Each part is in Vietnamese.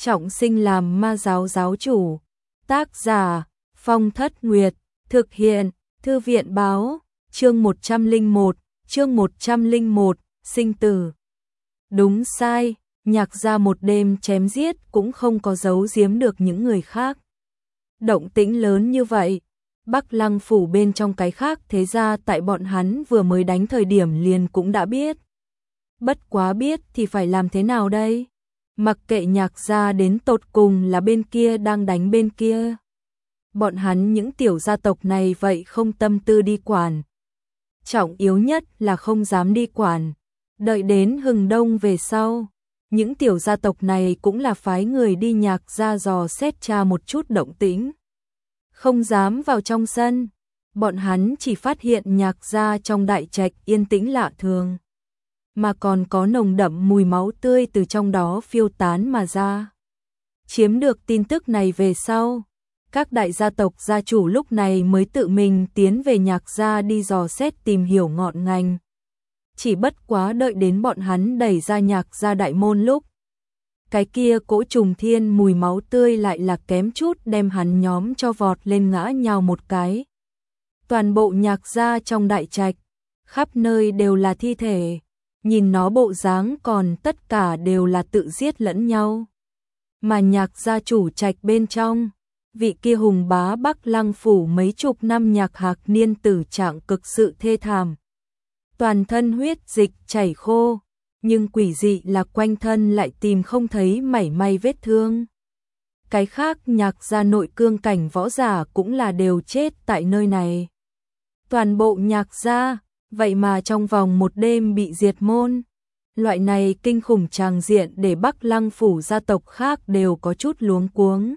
trọng sinh làm ma giáo giáo chủ. Tác giả, Phong Thất Nguyệt, thực hiện, Thư viện báo, chương 101, sinh tử. Đúng sai, Nhạc gia một đêm chém giết cũng không có giấu giếm được những người khác. Động tĩnh lớn như vậy, Bắc Lăng phủ bên trong cái khác thế ra tại bọn hắn vừa mới đánh thời điểm liền cũng đã biết. Bất quá biết thì phải làm thế nào đây? Mặc kệ Nhạc gia đến tột cùng là bên kia đang đánh bên kia. Bọn hắn những tiểu gia tộc này vậy không tâm tư đi quản. Trọng yếu nhất là không dám đi quản. Đợi đến hừng đông về sau, những tiểu gia tộc này cũng là phái người đi Nhạc gia dò xét tra một chút động tĩnh. Không dám vào trong sân, bọn hắn chỉ phát hiện Nhạc gia trong đại trạch yên tĩnh lạ thường, mà còn có nồng đậm mùi máu tươi từ trong đó phiêu tán mà ra. Chiếm được tin tức này về sau, các đại gia tộc gia chủ lúc này mới tự mình tiến về Nhạc gia đi dò xét tìm hiểu ngọn ngành. Chỉ bất quá đợi đến bọn hắn đẩy ra Nhạc gia đại môn lúc, cái kia cỗ trùng thiên mùi máu tươi lại là kém chút đem hắn nhóm cho vọt lên ngã nhào một cái. Toàn bộ Nhạc gia trong đại trạch, khắp nơi đều là thi thể, nhìn nó bộ dáng còn tất cả đều là tự giết lẫn nhau. Mà Nhạc gia chủ trạch bên trong, vị kia hùng bá Bắc Lăng phủ mấy chục năm Nhạc Hạc Niên tử trạng cực sự thê thảm. Toàn thân huyết dịch chảy khô, nhưng quỷ dị là quanh thân lại tìm không thấy mảy may vết thương. Cái khác Nhạc gia nội cương cảnh võ giả cũng là đều chết tại nơi này. Toàn bộ Nhạc gia, vậy mà trong vòng một đêm bị diệt môn. Loại này kinh khủng tràng diện để Bắc Lăng phủ gia tộc khác đều có chút luống cuống.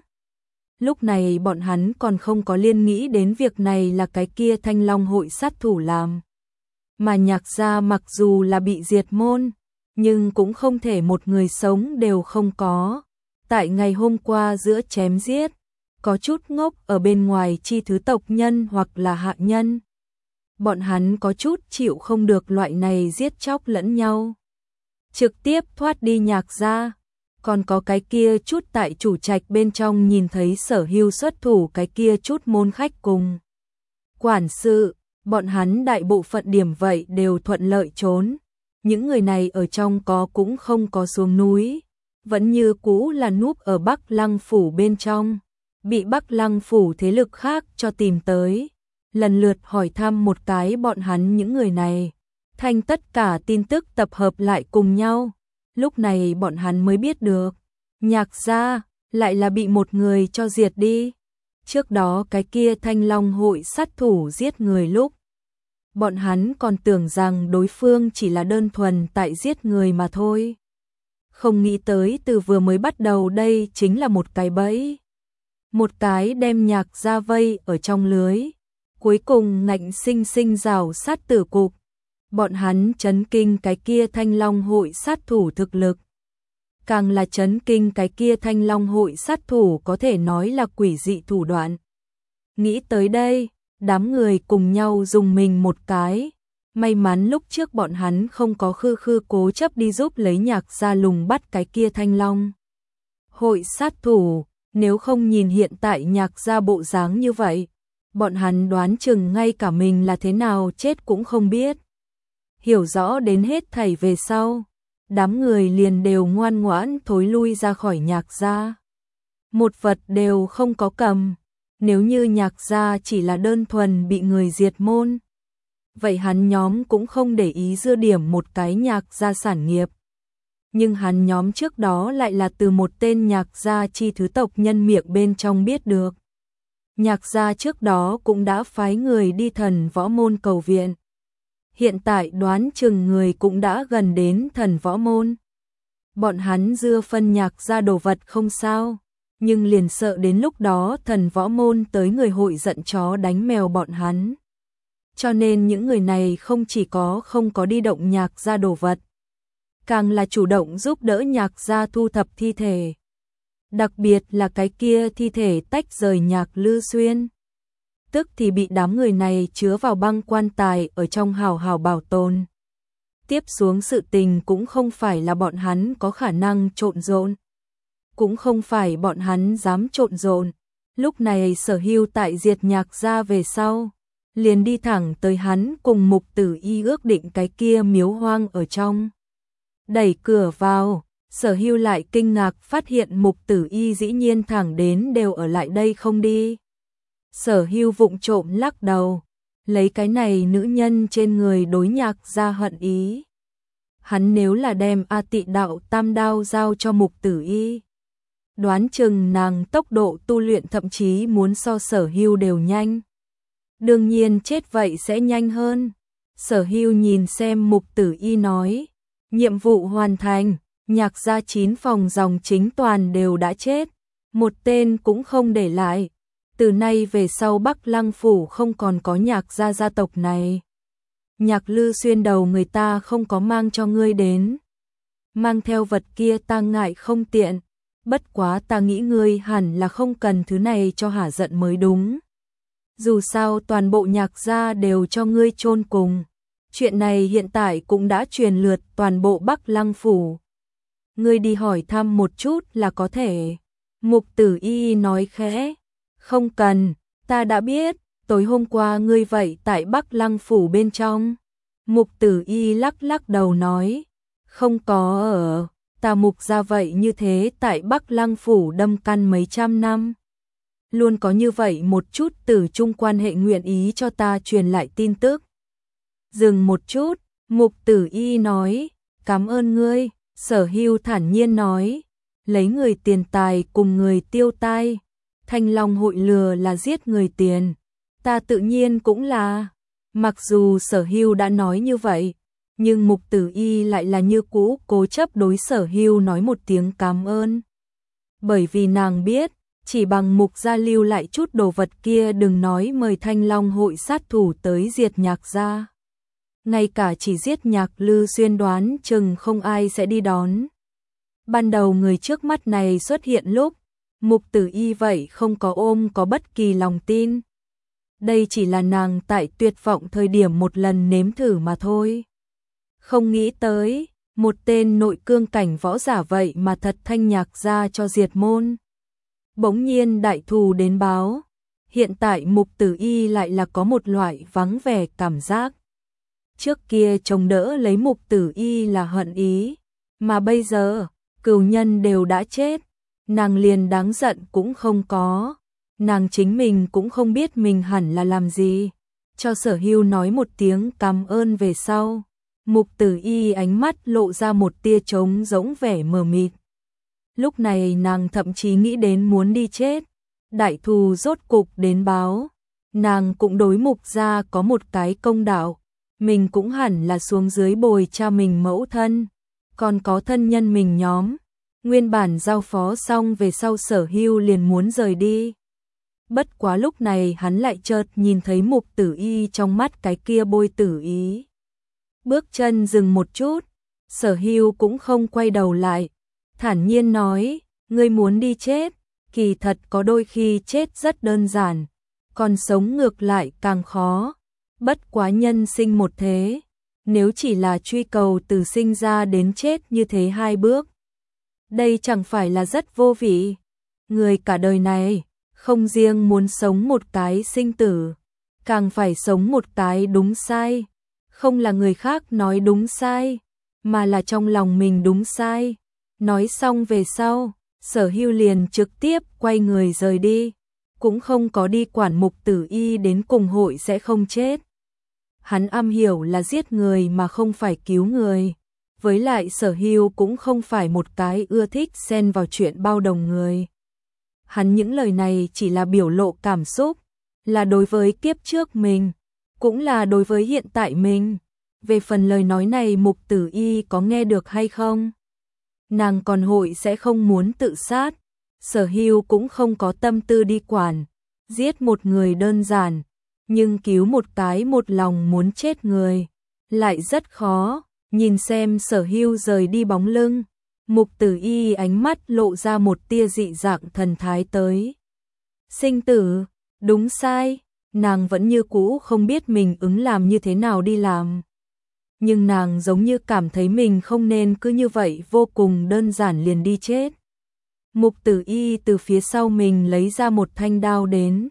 Lúc này bọn hắn còn không có liên nghĩ đến việc này là cái kia Thanh Long hội sát thủ làm. Mà Nhạc gia mặc dù là bị diệt môn, nhưng cũng không thể một người sống đều không có. Tại ngày hôm qua giữa chém giết, có chút ngốc ở bên ngoài chi thứ tộc nhân hoặc là hạ nhân. Bọn hắn có chút chịu không được loại này giết chóc lẫn nhau. Trực tiếp thoát đi Nhạc gia. Còn có cái kia chút tại chủ trạch bên trong nhìn thấy Sở Hưu xuất thủ cái kia chút môn khách cùng quản sự, bọn hắn đại bộ phận điểm vậy đều thuận lợi trốn. Những người này ở trong có cũng không có xuống núi, vẫn như cũ là núp ở Bắc Lăng phủ bên trong, bị Bắc Lăng phủ thế lực khác cho tìm tới. Lần lượt hỏi thăm một cái bọn hắn những người này, thành tất cả tin tức tập hợp lại cùng nhau. Lúc này bọn hắn mới biết được, Nhạc gia lại là bị một người cho diệt đi. Trước đó cái kia Thanh Long hội sát thủ giết người lúc, bọn hắn còn tưởng rằng đối phương chỉ là đơn thuần tại giết người mà thôi. Không nghĩ tới từ vừa mới bắt đầu đây chính là một cái bẫy. Một cái đem Nhạc gia vây ở trong lưới, cuối cùng ngạnh sinh sinh rào sát tử cục. Bọn hắn chấn kinh cái kia Thanh Long hội sát thủ thực lực. Càng là chấn kinh cái kia Thanh Long hội sát thủ có thể nói là quỷ dị thủ đoạn. Nghĩ tới đây, đám người cùng nhau dùng mình một cái. May mắn lúc trước bọn hắn không có khư cố chấp đi giúp lấy Nhạc gia lùng bắt cái kia Thanh Long hội sát thủ. Nếu không nhìn hiện tại Nhạc gia bộ dáng như vậy, bọn hắn đoán chừng ngay cả mình là thế nào chết cũng không biết. Hiểu rõ đến hết thảy về sau, đám người liền đều ngoan ngoãn thối lui ra khỏi Nhạc gia. Một vật đều không có cầm. Nếu như Nhạc gia chỉ là đơn thuần bị người diệt môn, vậy hắn nhóm cũng không để ý dưa điểm một cái Nhạc gia sản nghiệp. Nhưng hắn nhóm trước đó lại là từ một tên Nhạc gia chi thứ tộc nhân miệng bên trong biết được. Nhạc gia trước đó cũng đã phái người đi Thần Võ môn cầu viện. Hiện tại đoán chừng người cũng đã gần đến Thần Võ môn. Bọn hắn dưa phân Nhạc gia đồ vật không sao, nhưng liền sợ đến lúc đó Thần Võ môn tới người hội giận chó đánh mèo bọn hắn. Cho nên những người này không chỉ không có đi động Nhạc gia đồ vật, càng là chủ động giúp đỡ Nhạc gia thu thập thi thể. Đặc biệt là cái kia thi thể tách rời Nhạc Lư Xuyên, tức thì bị đám người này chứa vào băng quan tài ở trong hào hào bảo tồn. Tiếp xuống sự tình cũng không phải là bọn hắn có khả năng trộn rộn. cũng không phải bọn hắn dám trộn rộn. Lúc này Sở Hưu tại diệt Nhạc gia về sau, liền đi thẳng tới hắn cùng Mục Tử Y ước định cái kia miếu hoang ở trong. Đẩy cửa vào, Sở Hưu lại kinh ngạc phát hiện Mục Tử Y dĩ nhiên thẳng đến đều ở lại đây không đi. Sở Hưu vụng trộm lắc đầu, lấy cái này nữ nhân trên người đối Nhạc gia hận ý. Hắn nếu là đem A Tị Đạo Tam Đao giao cho Mục Tử Y, đoán chừng nàng tốc độ tu luyện thậm chí muốn so Sở Hưu đều nhanh. Đương nhiên chết vậy sẽ nhanh hơn. Sở Hưu nhìn xem Mục Tử Y nói, nhiệm vụ hoàn thành, Nhạc gia 9 phòng dòng chính toàn đều đã chết, một tên cũng không để lại. Từ nay về sau Bắc Lăng phủ không còn có Nhạc gia gia tộc này. Nhạc Lư Xuyên đầu người ta không có mang cho ngươi đến. Mang theo vật kia ta ngại không tiện, bất quá ta nghĩ ngươi hẳn là không cần thứ này cho hả giận mới đúng. Dù sao toàn bộ Nhạc gia đều cho ngươi chôn cùng. Chuyện này hiện tại cũng đã truyền lượt toàn bộ Bắc Lăng phủ. Ngươi đi hỏi thăm một chút là có thể. Mục Tử Y nói khẽ, không cần, ta đã biết, tối hôm qua ngươi vậy tại Bắc Lăng phủ bên trong. Mục Tử Y lắc lắc đầu nói, không có ở, ta Mục gia vậy như thế tại Bắc Lăng phủ đâm căn mấy trăm năm. Luôn có như vậy một chút tử chung quan hệ nguyện ý cho ta truyền lại tin tức. Dừng một chút, Mục Tử Y nói, cảm ơn ngươi. Sở Hưu thản nhiên nói, lấy người tiền tài cùng người tiêu tai. Thanh Long hội lừa là giết người tiền, ta tự nhiên cũng là. Mặc dù Sở Hưu đã nói như vậy, nhưng Mục Tử Y lại là như cũ cố chấp đối Sở Hưu nói một tiếng cảm ơn. Bởi vì nàng biết, chỉ bằng Mục gia lưu lại chút đồ vật kia đừng nói mời Thanh Long hội sát thủ tới diệt Nhạc gia. Ngay cả chỉ giết Nhạc Lư Xuyên đoán chừng không ai sẽ đi đón. Ban đầu người trước mắt này xuất hiện lúc, Mục Tử Y vậy không có ôm có bất kỳ lòng tin. Đây chỉ là nàng tại tuyệt vọng thời điểm một lần nếm thử mà thôi. Không nghĩ tới, một tên nội cương cảnh võ giả vậy mà thật thanh Nhạc gia cho diệt môn. Bỗng nhiên đại thù đến báo, hiện tại Mục Tử Y lại là có một loại vắng vẻ cảm giác. Trước kia chồng đỡ lấy Mục Tử Y là hận ý, mà bây giờ, cừu nhân đều đã chết, nàng liền đáng giận cũng không có, nàng chính mình cũng không biết mình hẳn là làm gì. Cho Sở Hưu nói một tiếng cảm ơn về sau, Mục Tử Y ánh mắt lộ ra một tia trống rỗng vẻ mờ mịt. Lúc này nàng thậm chí nghĩ đến muốn đi chết, đại thù rốt cục đến báo, nàng cũng đối Mục gia có một cái công đạo. Mình cũng hẳn là xuống dưới bồi cha mình mẫu thân, còn có thân nhân mình nhóm. Nguyên bản giao phó xong về sau Sở Hưu liền muốn rời đi. Bất quá lúc này hắn lại chợt nhìn thấy Mục Tử Y trong mắt cái kia bôi tử ý. Bước chân dừng một chút, Sở Hưu cũng không quay đầu lại, thản nhiên nói, ngươi muốn đi chết, kỳ thật có đôi khi chết rất đơn giản, còn sống ngược lại càng khó. Bất quá nhân sinh một thế, nếu chỉ là truy cầu từ sinh ra đến chết như thế 2 bước, đây chẳng phải là rất vô vị. Người cả đời này, không riêng muốn sống một cái sinh tử, càng phải sống một cái đúng sai, không là người khác nói đúng sai, mà là trong lòng mình đúng sai. Nói xong về sau, Sở Hưu liền trực tiếp quay người rời đi, cũng không có đi quản Mục Tử Y đến cùng hội sẽ không chết. Hắn am hiểu là giết người mà không phải cứu người. Với lại Sở Hưu cũng không phải một cái ưa thích xen vào chuyện bao đồng người. Hắn những lời này chỉ là biểu lộ cảm xúc, là đối với kiếp trước mình, cũng là đối với hiện tại mình. Về phần lời nói này Mục Tử Y có nghe được hay không? Nàng còn hội sẽ không muốn tự sát. Sở Hưu cũng không có tâm tư đi quản. Giết một người đơn giản, nhưng cứu một cái một lòng muốn chết người lại rất khó. Nhìn xem Sở Hưu rời đi bóng lưng, Mục Tử Y ánh mắt lộ ra một tia dị dạng thần thái tới. Sinh tử, đúng sai, nàng vẫn như cũ không biết mình ứng làm như thế nào đi làm. Nhưng nàng giống như cảm thấy mình không nên cứ như vậy vô cùng đơn giản liền đi chết. Mục Tử Y từ phía sau mình lấy ra một thanh đao đến.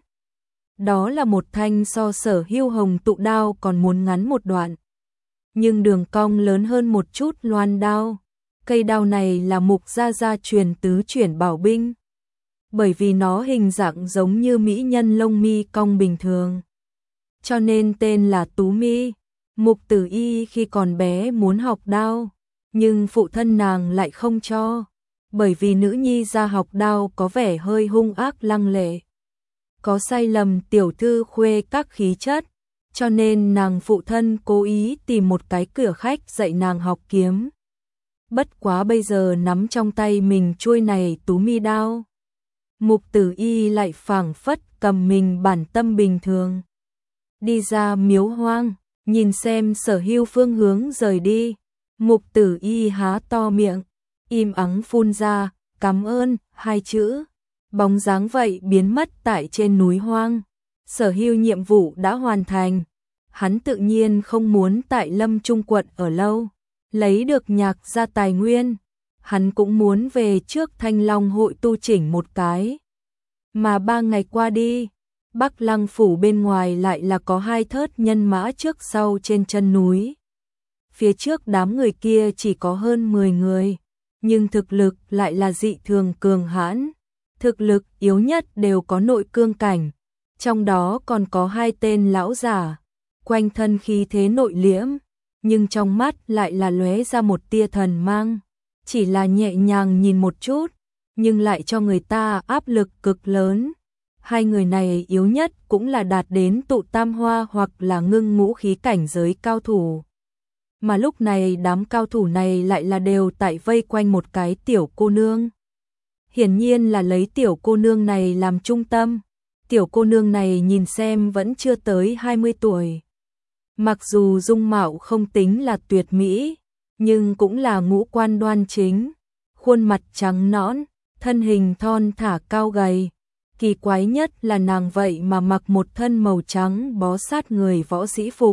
Đó là một thanh so Sở Hưu hồng tụ đao còn muốn ngắn một đoạn. Nhưng đường cong lớn hơn một chút loan đao. Cây đao này là Mục gia gia truyền tứ chuyển bảo binh. Bởi vì nó hình dạng giống như mỹ nhân lông mi cong bình thường. Cho nên tên là Tú Mi. Mục Tử Y khi còn bé muốn học đao, nhưng phụ thân nàng lại không cho. Bởi vì nữ nhi ra học đao có vẻ hơi hung ác lăng lệ. Có sai lầm tiểu thư khuê các khí chất, cho nên nàng phụ thân cố ý tìm một cái cửa khách dạy nàng học kiếm. Bất quá bây giờ nắm trong tay mình chuôi này Tú Mi đao. Mục Tử Y lại phảng phất cầm mình bản tâm bình thường. Đi ra miếu hoang, nhìn xem Sở Hưu phương hướng rời đi. Mục Tử Y há to miệng, im ắng phun ra, cảm ơn, hai chữ. Bóng dáng vậy biến mất tại trên núi hoang. Sở Hưu nhiệm vụ đã hoàn thành. Hắn tự nhiên không muốn tại Lâm Trung quận ở lâu, lấy được Nhạc gia tài nguyên. Hắn cũng muốn về trước Thanh Long hội tu chỉnh một cái. Mà 3 ngày qua đi, Bắc Lăng phủ bên ngoài lại là có 2 thớt nhân mã trước sau trên chân núi. Phía trước đám người kia chỉ có hơn 10 người, nhưng thực lực lại là dị thường cường hãn. Thực lực yếu nhất đều có nội cương cảnh, trong đó còn có 2 tên lão giả, quanh thân khí thế nội liễm, nhưng trong mắt lại là lóe ra một tia thần mang, chỉ là nhẹ nhàng nhìn một chút, nhưng lại cho người ta áp lực cực lớn. 2 người này yếu nhất cũng là đạt đến tụ tam hoa hoặc là ngưng ngũ khí cảnh giới cao thủ. Mà lúc này đám cao thủ này lại là đều tại vây quanh một cái tiểu cô nương. Hiển nhiên là lấy tiểu cô nương này làm trung tâm. Tiểu cô nương này nhìn xem vẫn chưa tới 20 tuổi. Mặc dù dung mạo không tính là tuyệt mỹ, nhưng cũng là ngũ quan đoan chính. Khuôn mặt trắng nõn, thân hình thon thả cao gầy. Kỳ quái nhất là nàng vậy mà mặc một thân màu trắng bó sát người võ sĩ phục.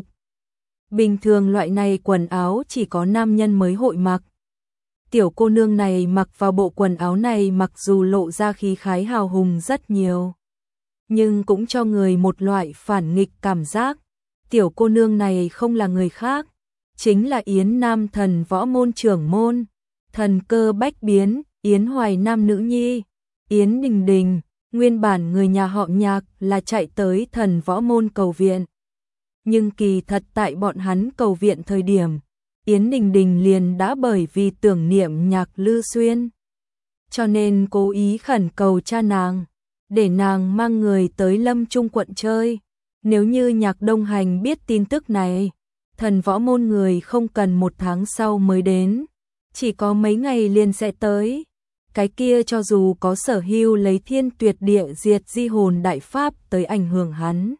Bình thường loại này quần áo chỉ có nam nhân mới hội mặc. Tiểu cô nương này mặc vào bộ quần áo này mặc dù lộ ra khí khái hào hùng rất nhiều, nhưng cũng cho người một loại phản nghịch cảm giác. Tiểu cô nương này không là người khác, chính là Yến Nam thần võ môn trưởng môn, thần cơ bách biến, Yến Hoài Nam nữ nhi, Yến Đình Đình. Nguyên bản người nhà họ Nhạc là chạy tới thần võ môn cầu viện. Nhưng kỳ thật tại bọn hắn cầu viện thời điểm, Yến Đình Đình liền đã bởi vì tưởng niệm Nhạc Lư Xuyên. Cho nên cố ý khẩn cầu cha nàng, để nàng mang người tới Lâm Trung quận chơi. Nếu như Nhạc Đông Hành biết tin tức này, thần võ môn người không cần 1 tháng sau mới đến, chỉ có mấy ngày liền sẽ tới. Cái kia cho dù có Sở Hưu lấy Thiên Tuyệt Địa diệt di hồn đại pháp tới ảnh hưởng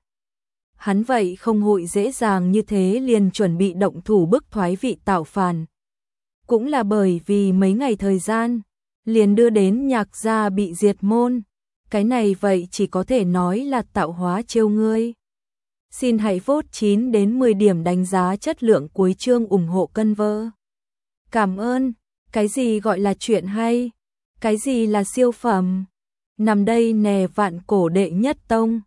hắn vậy không hội dễ dàng như thế liền chuẩn bị động thủ bức thoái vị tạo phản. Cũng là bởi vì mấy ngày thời gian, liền đưa đến Nhạc gia bị diệt môn. Cái này vậy chỉ có thể nói là tạo hóa trêu ngươi. Xin hãy vote 9 đến 10 điểm đánh giá chất lượng cuối chương ủng hộ cân vơ. Cảm ơn. Cái gì gọi là chuyện hay? Cái gì là siêu phẩm? Nằm đây nè vạn cổ đệ nhất tông.